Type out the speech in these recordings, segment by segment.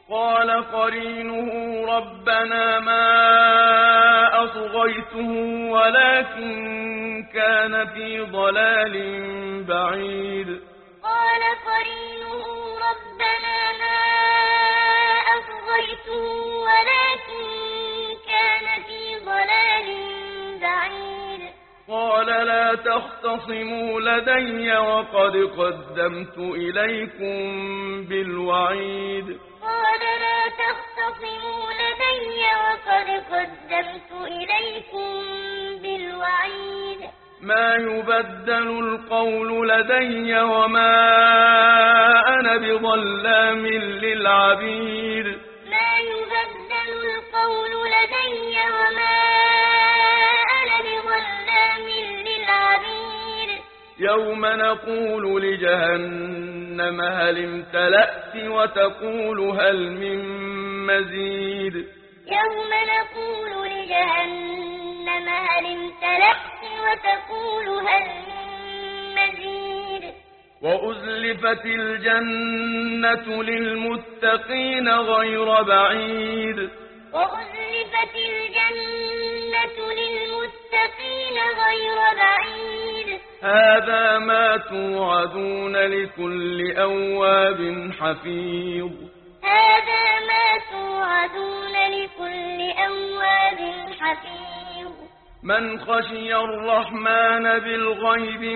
قال قرينه ربنا ما أطغيته ولكن كان في ضلال بعيد قال قرينه ربنا ما أطغيته ولكن كان في ضلال بعيد قال لا تختصموا لدي وقد قدمت إليكم بالوعيد قال لا تختصموا لدي وقد قدمت إليكم بالوعيد ما يبدل القول لدي وما أنا بظلام للعبيد ما يبدل القول لدي وما أنا بظلام للعبيد يوم نقول لجهنم هل امتلأت وتقول هل من مزيد يوم نقول لجهنم هل امتلأت وتقول هل من مزيد وأزلفت الجنة للمتقين غير بعيد وأزلفت الجنة للمتقين غير بعيد هذا ما توعدون لكل أواب حفيظ هذا ما توعدون لكل أواب حفيظ من خشي الرحمن بالغيب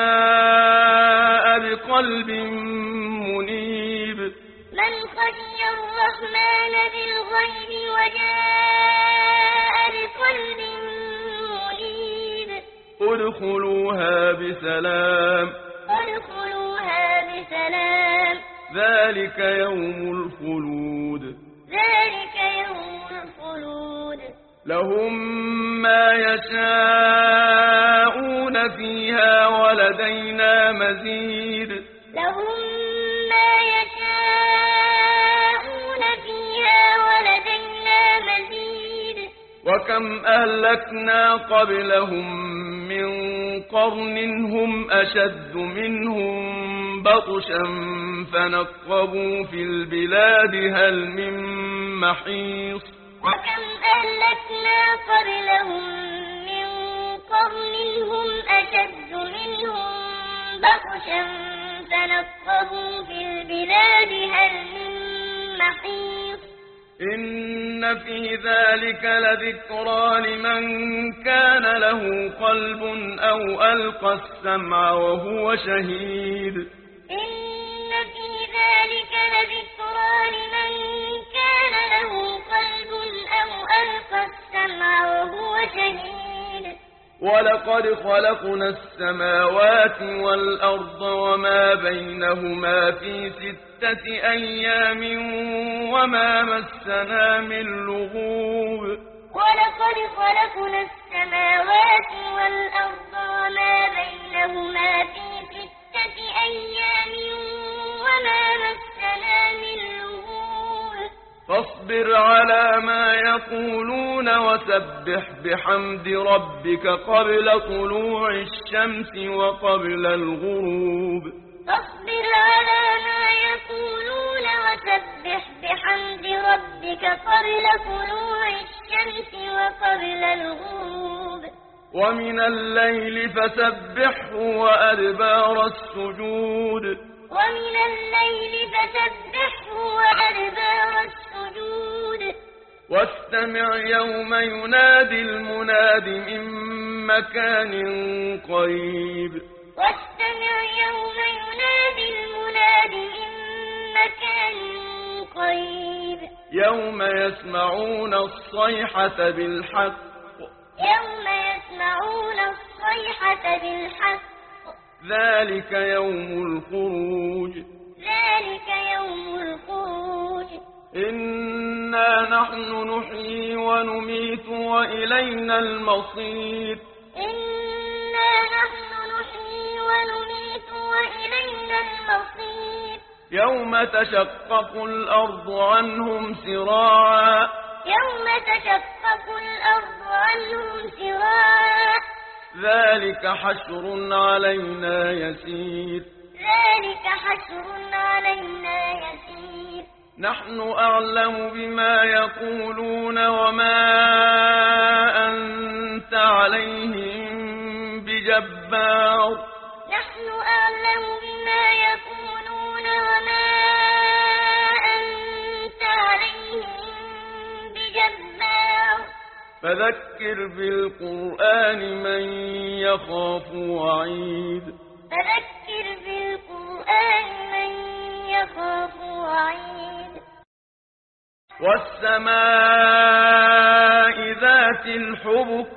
وجاء بقلب منيب من خشي الرحمن بالغيب وجاء بقلب منيب ادخلوها بسلام ادخلوها بسلام ذلك يوم الخلود ذلك يوم الخلود لهم ما يشاءون فيها ولدينا مزيد لهم ما يشاءون فيها ولدينا مزيد وكم أهلكنا قبلهم من قرن هم أشد منهم بطشا فنقبوا في البلاد هل من محيص وكم أهلكنا قبلهم من قرن هم أشد منهم بطشا فنقبوا في البلاد هل من محيص إن في ذلك لذكرى لمن كان له قلب أو ألقى السمع وهو شهيد إن في ذلك لذكرى لمن كان له قلب أو ألقى السمع وهو شهيد ولقد خلقنا السماوات والأرض وما بينهما في 6 أيام وما مسنا من لغوب ولقد خلقنا السماوات والأرض وما بينهما في 6 أيام وما مسنا من لغوب فاصبر على ما يقولون وسبح بحمد ربك قبل طلوع الشمس وقبل الغروب فاصبر على ما يقولون وسبح بحمد ربك قبل طلوع الشمس وقبل الغروب ومن الليل فسبحه وأدبار السجود ومن الليل فسبحه وأدبار السجود واستمع يوم ينادي المناد من مكان قريب واستمع يوم ينادي المناد من مكان قريب يوم يسمعون الصيحة بالحق يوم يسمعون الصيحة بالحق ذلك يوم الخروج ذلك يوم الخروج إنا نحن نحيي ونميت وإلينا المصير إنا نحن نحيي ونميت وإلينا المصير يوم تشقق الأرض عنهم سراعا يوم تشقق الأرض عنهم سراعا ذلك حشر علينا يسير ذلك حشر علينا يسير نحن أعلم بما يقولون وما أنت عليهم بجبار نحن أعلم بما يقولون وما أنت عليهم بجبار فذكر بالقرآن من يخاف وعيد فذكر بالقرآن من يخاف وعيد والسماء ذات الحبك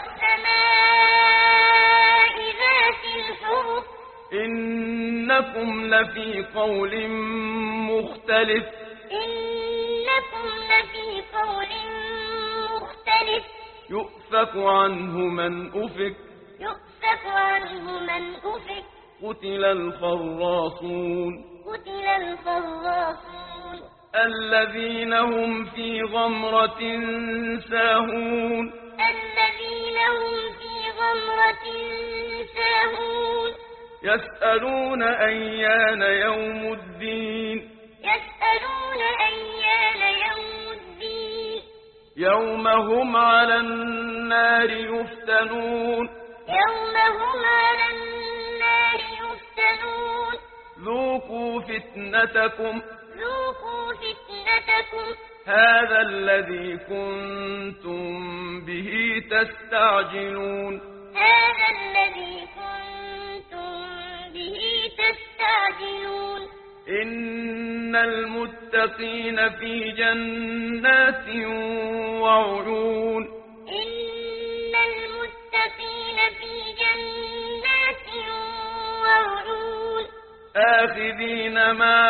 والسماء ذات الحبك إنكم لفي قول مختلف إنكم لفي قول مختلف يؤفك عنه من أفك يؤفك عنه من أفك قتل الخراصون قتل الخراصون الذين هم في غمرة ساهون الذين هم في غمرة ساهون يسألون أيان يوم الدين يسألون أيان يوم الدين يوم هم على النار يفتنون يوم هم على النار يفتنون ذوقوا فتنتكم ذوقوا فتنتكم هذا الذي كنتم به تستعجلون هذا الذي كنتم به تستعجلون إن المتقين في جنات وعيون إن المتقين في جنات وعيون آخذين ما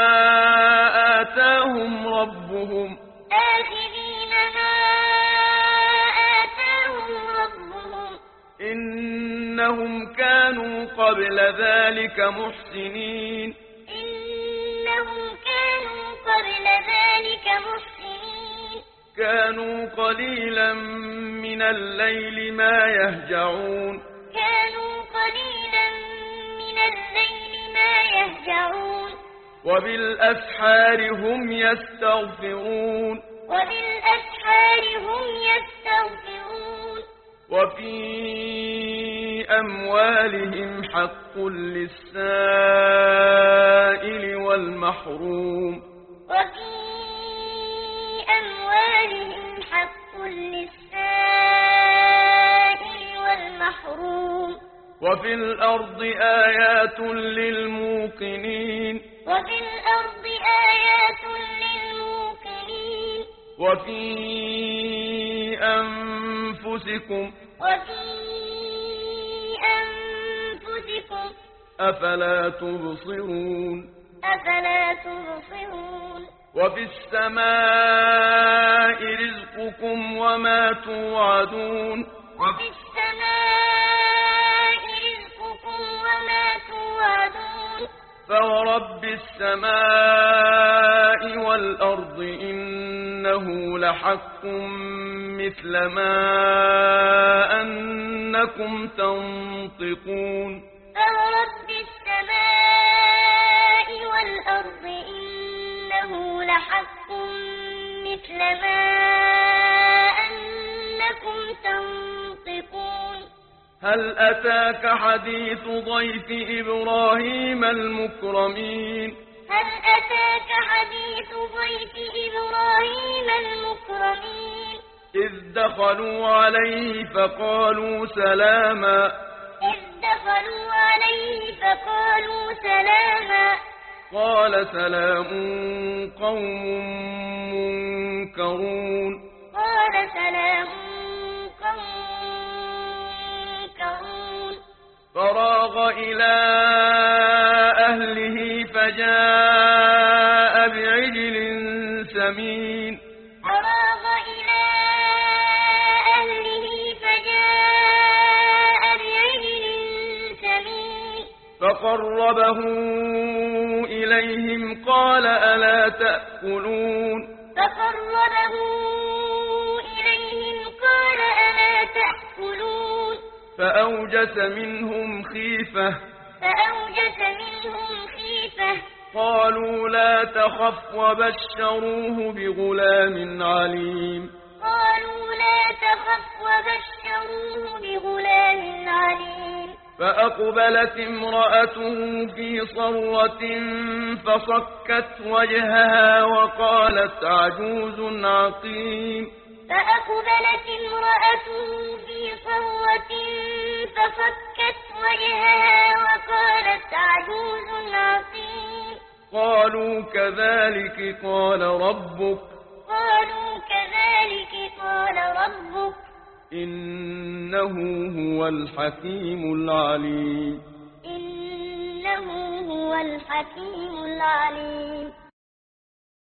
آتاهم ربهم آخذين ما آتاهم ربهم إنهم كانوا قبل ذلك محسنين إنهم كانوا قبل ذلك محسنين كانوا قليلا من الليل ما يهجعون كانوا قليلا من الليل ما يهجعون وبالأسحار هم يستغفرون وبالأسحار هم يستغفرون وفي أموالهم حق للسائل والمحروم وفي أموالهم حق للسائل والمحروم وفي الأرض آيات للموقنين وفي الأرض آيات للموقنين وفي أنفسكم وفي أنفسكم أفلا تبصرون أفلا تبصرون وفي السماء رزقكم وما توعدون وفي السماء رزقكم وما توعدون فورب السماء والأرض إنه لحق مثل ما أنكم تنطقون فورب السماء والأرض إنه لحق مثل ما أنكم تنطقون هل أتاك حديث ضيف إبراهيم المكرمين هل أتاك حديث ضيف إبراهيم المكرمين إذ دخلوا عليه فقالوا سلاما إذ دخلوا عليه فقالوا سلاما قال سلام قوم منكرون قال سلام قوم منكرون فراغ إلى أهله فجاء بعجل سمين فراغ إلى أهله فجاء بعجل سمين فقربه إليهم قال ألا تأكلون فقربه إليهم قال ألا تأكلون فأوجس منهم خيفة فأوجس منهم خيفة قالوا لا تخف وبشروه بغلام عليم قالوا لا تخف وبشروه بغلام عليم فأقبلت امرأته في صرة فصكت وجهها وقالت عجوز عقيم فأقبلت امرأته في صرة فصكت وجهها وقالت عجوز عقيم قالوا كذلك قال ربك قالوا كذلك قال ربك إنه هو الحكيم العليم إنه هو الحكيم العليم